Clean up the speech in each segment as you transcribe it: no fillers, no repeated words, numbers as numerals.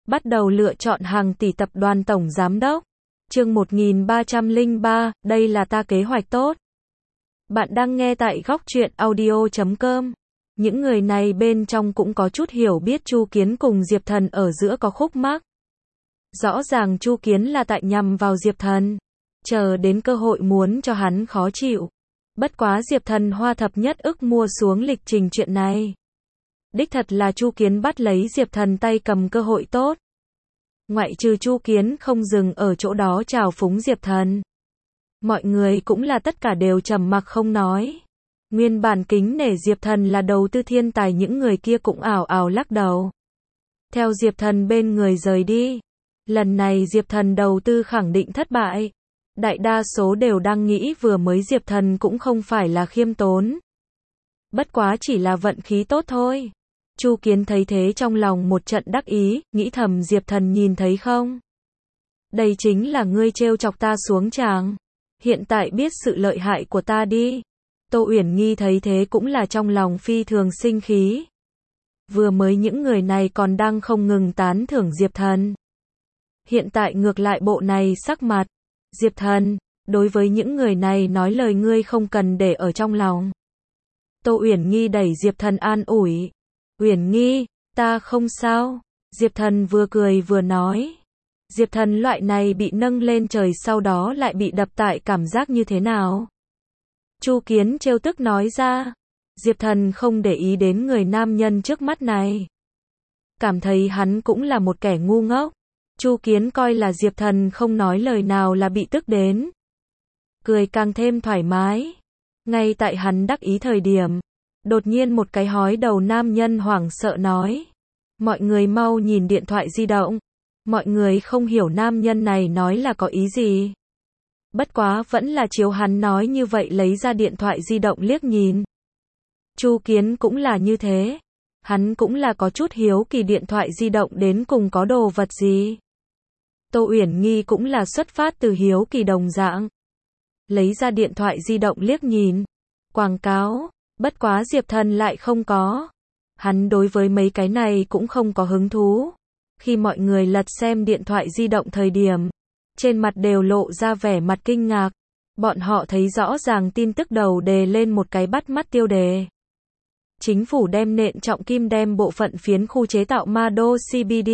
Bắt đầu lựa chọn hàng tỷ tập đoàn tổng giám đốc. Chương 1303, đây là ta kế hoạch tốt. Bạn đang nghe tại góc truyện audio.com. Những người này bên trong cũng có chút hiểu biết Chu Kiến cùng Diệp Thần ở giữa có khúc mắc. Rõ ràng Chu Kiến là tại nhằm vào Diệp Thần, chờ đến cơ hội muốn cho hắn khó chịu. Bất quá Diệp Thần hoa thập nhất ức mua xuống lịch trình chuyện này. Đích thật là Chu Kiến bắt lấy Diệp Thần tay cầm cơ hội tốt. Ngoại trừ Chu Kiến không dừng ở chỗ đó trào phúng Diệp Thần. Mọi người cũng là tất cả đều trầm mặc không nói. Nguyên bản kính nể Diệp Thần là đầu tư thiên tài, những người kia cũng ảo ảo lắc đầu. Theo Diệp Thần bên người rời đi. Lần này Diệp Thần đầu tư khẳng định thất bại. Đại đa số đều đang nghĩ vừa mới Diệp Thần cũng không phải là khiêm tốn. Bất quá chỉ là vận khí tốt thôi. Chu Kiến thấy thế trong lòng một trận đắc ý, nghĩ thầm Diệp Thần nhìn thấy không? Đây chính là ngươi trêu chọc ta xuống tràng. Hiện tại biết sự lợi hại của ta đi. Tô Uyển Nhi thấy thế cũng là trong lòng phi thường sinh khí. Vừa mới những người này còn đang không ngừng tán thưởng Diệp Thần. Hiện tại ngược lại bộ này sắc mặt. Diệp Thần, đối với những người này nói lời ngươi không cần để ở trong lòng. Tô Uyển Nhi đẩy Diệp Thần an ủi. Uyển Nhi, ta không sao. Diệp Thần vừa cười vừa nói. Diệp Thần loại này bị nâng lên trời sau đó lại bị đập tại cảm giác như thế nào? Chu Kiến trêu tức nói ra. Diệp Thần không để ý đến người nam nhân trước mắt này. Cảm thấy hắn cũng là một kẻ ngu ngốc. Chu Kiến coi là Diệp Thần không nói lời nào là bị tức đến. Cười càng thêm thoải mái. Ngay tại hắn đắc ý thời điểm. Đột nhiên một cái hói đầu nam nhân hoảng sợ nói. Mọi người mau nhìn điện thoại di động. Mọi người không hiểu nam nhân này nói là có ý gì. Bất quá vẫn là chiếu hắn nói như vậy lấy ra điện thoại di động liếc nhìn. Chu Kiến cũng là như thế. Hắn cũng là có chút hiếu kỳ điện thoại di động đến cùng có đồ vật gì. Tô Uyển Nhi cũng là xuất phát từ hiếu kỳ đồng dạng. Lấy ra điện thoại di động liếc nhìn. Quảng cáo. Bất quá Diệp Thần lại không có. Hắn đối với mấy cái này cũng không có hứng thú. Khi mọi người lật xem điện thoại di động thời điểm, trên mặt đều lộ ra vẻ mặt kinh ngạc. Bọn họ thấy rõ ràng tin tức đầu đề lên một cái bắt mắt tiêu đề. Chính phủ đem nện trọng kim đem bộ phận phiến khu chế tạo ma đô CBD.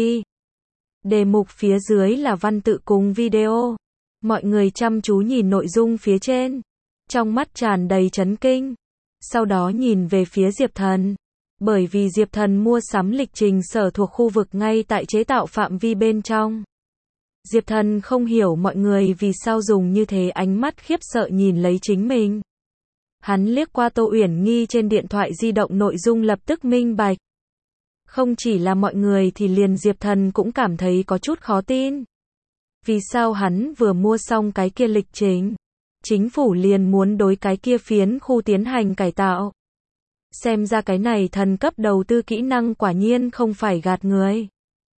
Đề mục phía dưới là văn tự cùng video. Mọi người chăm chú nhìn nội dung phía trên. Trong mắt tràn đầy chấn kinh. Sau đó nhìn về phía Diệp Thần. Bởi vì Diệp Thần mua sắm lịch trình sở thuộc khu vực ngay tại chế tạo phạm vi bên trong. Diệp Thần không hiểu mọi người vì sao dùng như thế ánh mắt khiếp sợ nhìn lấy chính mình. Hắn liếc qua Tô Uyển Nhi trên điện thoại di động nội dung lập tức minh bạch. Không chỉ là mọi người thì liền Diệp Thần cũng cảm thấy có chút khó tin. Vì sao hắn vừa mua xong cái kia lịch trình, chính phủ liền muốn đối cái kia phiến khu tiến hành cải tạo. Xem ra cái này thần cấp đầu tư kỹ năng quả nhiên không phải gạt người.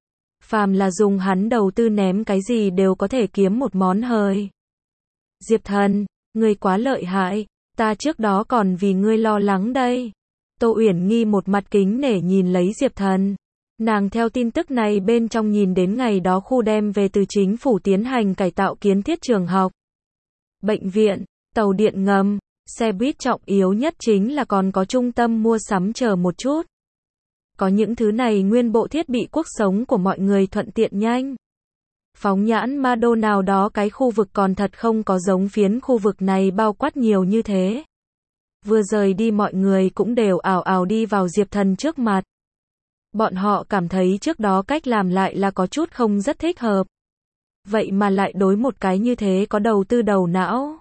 Phàm là dùng hắn đầu tư ném cái gì đều có thể kiếm một món hời. Diệp Thần, ngươi quá lợi hại, ta trước đó còn vì ngươi lo lắng đây. Tô Uyển Nhi một mặt kính nể nhìn lấy Diệp Thần. Nàng theo tin tức này bên trong nhìn đến ngày đó khu đem về từ chính phủ tiến hành cải tạo kiến thiết trường học, bệnh viện, tàu điện ngầm, xe buýt, trọng yếu nhất chính là còn có trung tâm mua sắm chờ một chút. Có những thứ này nguyên bộ thiết bị cuộc sống của mọi người thuận tiện nhanh. Phóng nhãn ma đô nào đó cái khu vực còn thật không có giống phiến khu vực này bao quát nhiều như thế. Vừa rời đi mọi người cũng đều ào ào đi vào Diệp Thần trước mặt. Bọn họ cảm thấy trước đó cách làm lại là có chút không rất thích hợp. Vậy mà lại đối một cái như thế có đầu tư đầu não.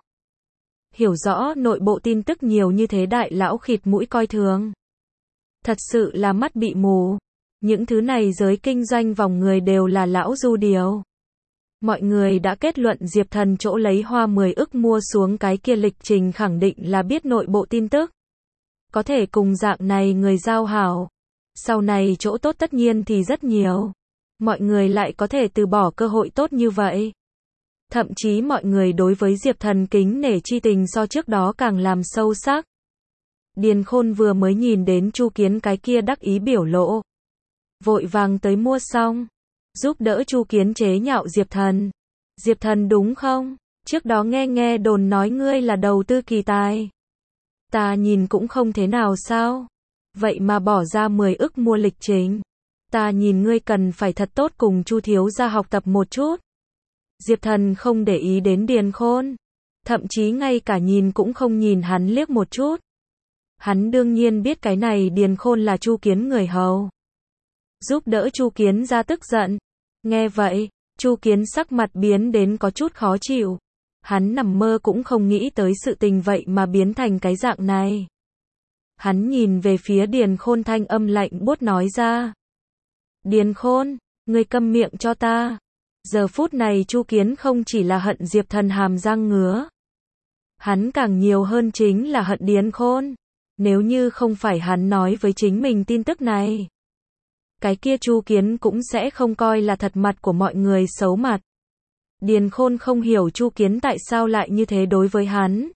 Hiểu rõ nội bộ tin tức nhiều như thế đại lão khịt mũi coi thường. Thật sự là mắt bị mù. Những thứ này giới kinh doanh vòng người đều là lão du điều. Mọi người đã kết luận Diệp Thần chỗ lấy hoa 10 ức mua xuống cái kia lịch trình khẳng định là biết nội bộ tin tức. Có thể cùng dạng này người giao hảo. Sau này chỗ tốt tất nhiên thì rất nhiều. Mọi người lại có thể từ bỏ cơ hội tốt như vậy. Thậm chí mọi người đối với Diệp Thần kính nể chi tình so trước đó càng làm sâu sắc. Điền Khôn vừa mới nhìn đến Chu Kiến cái kia đắc ý biểu lộ. Vội vàng tới mua xong. giúp đỡ Chu Kiến chế nhạo Diệp Thần. Diệp Thần đúng không? Trước đó nghe đồn nói ngươi là đầu tư kỳ tài. Ta nhìn cũng không thế nào sao? Vậy mà bỏ ra 10 ức mua lịch trình. Ta nhìn ngươi cần phải thật tốt cùng Chu thiếu gia học tập một chút. Diệp Thần không để ý đến Điền Khôn. Thậm chí ngay cả nhìn cũng không nhìn hắn liếc một chút. Hắn đương nhiên biết cái này Điền Khôn là Chu Kiến người hầu. Giúp đỡ Chu Kiến ra tức giận. Nghe vậy, Chu Kiến sắc mặt biến đến có chút khó chịu. Hắn nằm mơ cũng không nghĩ tới sự tình vậy mà biến thành cái dạng này. Hắn nhìn về phía Điền Khôn, thanh âm lạnh buốt nói ra. Điền Khôn, ngươi câm miệng cho ta. Giờ phút này Chu Kiến không chỉ là hận Diệp Thần hàm răng ngứa. Hắn càng nhiều hơn chính là hận Điền Khôn. Nếu như không phải hắn nói với chính mình tin tức này, cái kia Chu Kiến cũng sẽ không coi là thật mặt của mọi người xấu mặt. Điền Khôn không hiểu Chu Kiến tại sao lại như thế đối với hắn.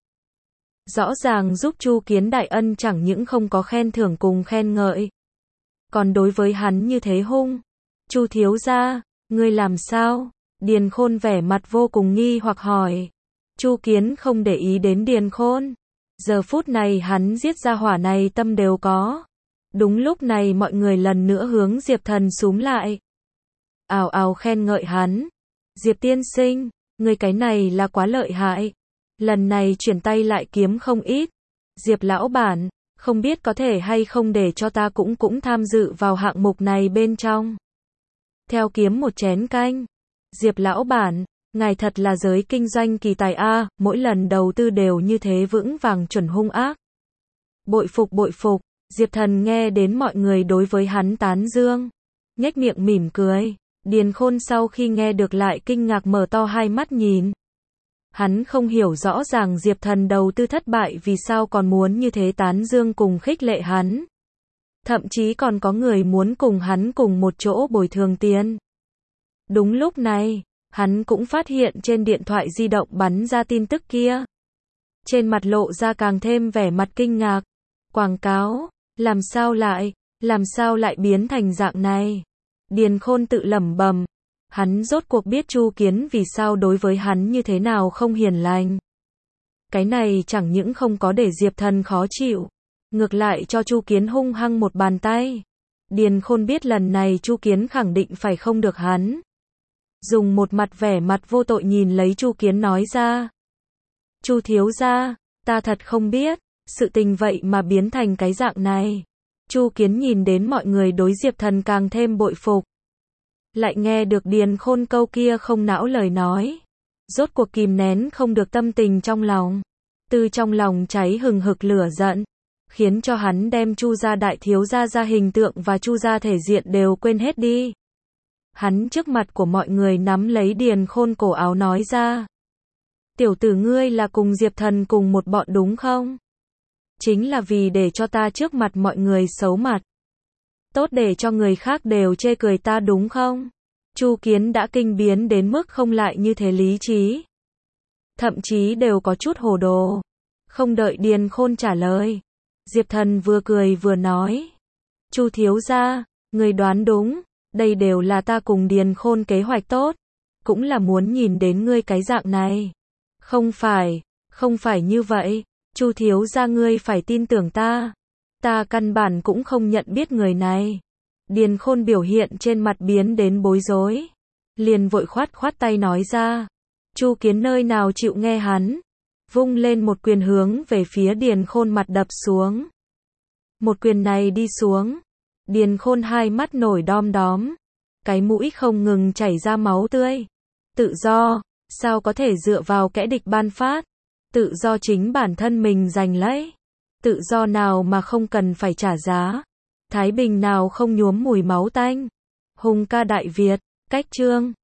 Rõ ràng giúp Chu Kiến đại ân chẳng những không có khen thưởng cùng khen ngợi, còn đối với hắn như thế hung. Chu thiếu gia, ngươi làm sao? Điền Khôn vẻ mặt vô cùng nghi hoặc hỏi. Chu Kiến không để ý đến Điền Khôn. Giờ phút này hắn giết ra hỏa này tâm đều có. Đúng lúc này mọi người lần nữa hướng Diệp Thần xúm lại. Ào ào khen ngợi hắn. Diệp tiên sinh, người cái này là quá lợi hại. Lần này chuyển tay lại kiếm không ít. Diệp lão bản, không biết có thể hay không để cho ta cũng tham dự vào hạng mục này bên trong. Theo kiếm một chén canh. Diệp lão bản, ngài thật là giới kinh doanh kỳ tài a, mỗi lần đầu tư đều như thế vững vàng chuẩn hung ác. Bội phục bội phục. Diệp Thần nghe đến mọi người đối với hắn tán dương, nhếch miệng mỉm cười. Điền Khôn sau khi nghe được lại kinh ngạc mở to hai mắt nhìn. Hắn không hiểu rõ ràng Diệp Thần đầu tư thất bại vì sao còn muốn như thế tán dương cùng khích lệ hắn. Thậm chí còn có người muốn cùng hắn cùng một chỗ bồi thường tiền. Đúng lúc này, hắn cũng phát hiện trên điện thoại di động bắn ra tin tức kia. Trên mặt lộ ra càng thêm vẻ mặt kinh ngạc. Quảng cáo, làm sao lại biến thành dạng này? Điền Khôn tự lẩm bẩm, hắn rốt cuộc biết Chu Kiến vì sao đối với hắn như thế nào không hiền lành. Cái này chẳng những không có để Diệp Thần khó chịu, ngược lại cho Chu Kiến hung hăng một bàn tay. Điền Khôn biết lần này Chu Kiến khẳng định phải không được hắn. Dùng một mặt vẻ mặt vô tội nhìn lấy Chu Kiến nói ra. Chu thiếu gia, ta thật không biết, sự tình vậy mà biến thành cái dạng này. Chu Kiến nhìn đến mọi người đối Diệp Thần càng thêm bội phục. Lại nghe được Điền Khôn câu kia không não lời nói. Rốt cuộc kìm nén không được tâm tình trong lòng. Từ trong lòng cháy hừng hực lửa giận. Khiến cho hắn đem Chu gia đại thiếu gia ra hình tượng và Chu gia thể diện đều quên hết đi. Hắn trước mặt của mọi người nắm lấy Điền Khôn cổ áo nói ra. Tiểu tử ngươi là cùng Diệp Thần cùng một bọn đúng không? Chính là vì để cho ta trước mặt mọi người xấu mặt. Tốt để cho người khác đều chê cười ta đúng không? Chu Kiến đã kinh biến đến mức không lại như thế lý trí. Thậm chí đều có chút hồ đồ. Không đợi Điền Khôn trả lời. Diệp Thần vừa cười vừa nói. Chu thiếu gia, người đoán đúng. Đây đều là ta cùng Điền Khôn kế hoạch tốt. Cũng là muốn nhìn đến ngươi cái dạng này. Không phải như vậy. Chu thiếu gia ngươi phải tin tưởng ta. Ta căn bản cũng không nhận biết người này. Điền Khôn biểu hiện trên mặt biến đến bối rối. Liền vội khoát tay nói ra. Chu Kiến nơi nào chịu nghe hắn. Vung lên một quyền hướng về phía Điền Khôn mặt đập xuống. Một quyền này đi xuống. Điền Khôn hai mắt nổi đom đóm. Cái mũi không ngừng chảy ra máu tươi. Tự do, sao có thể dựa vào kẻ địch ban phát. Tự do chính bản thân mình giành lấy. Tự do nào mà không cần phải trả giá. Thái bình nào không nhuốm mùi máu tanh. Hùng ca Đại Việt, cách chương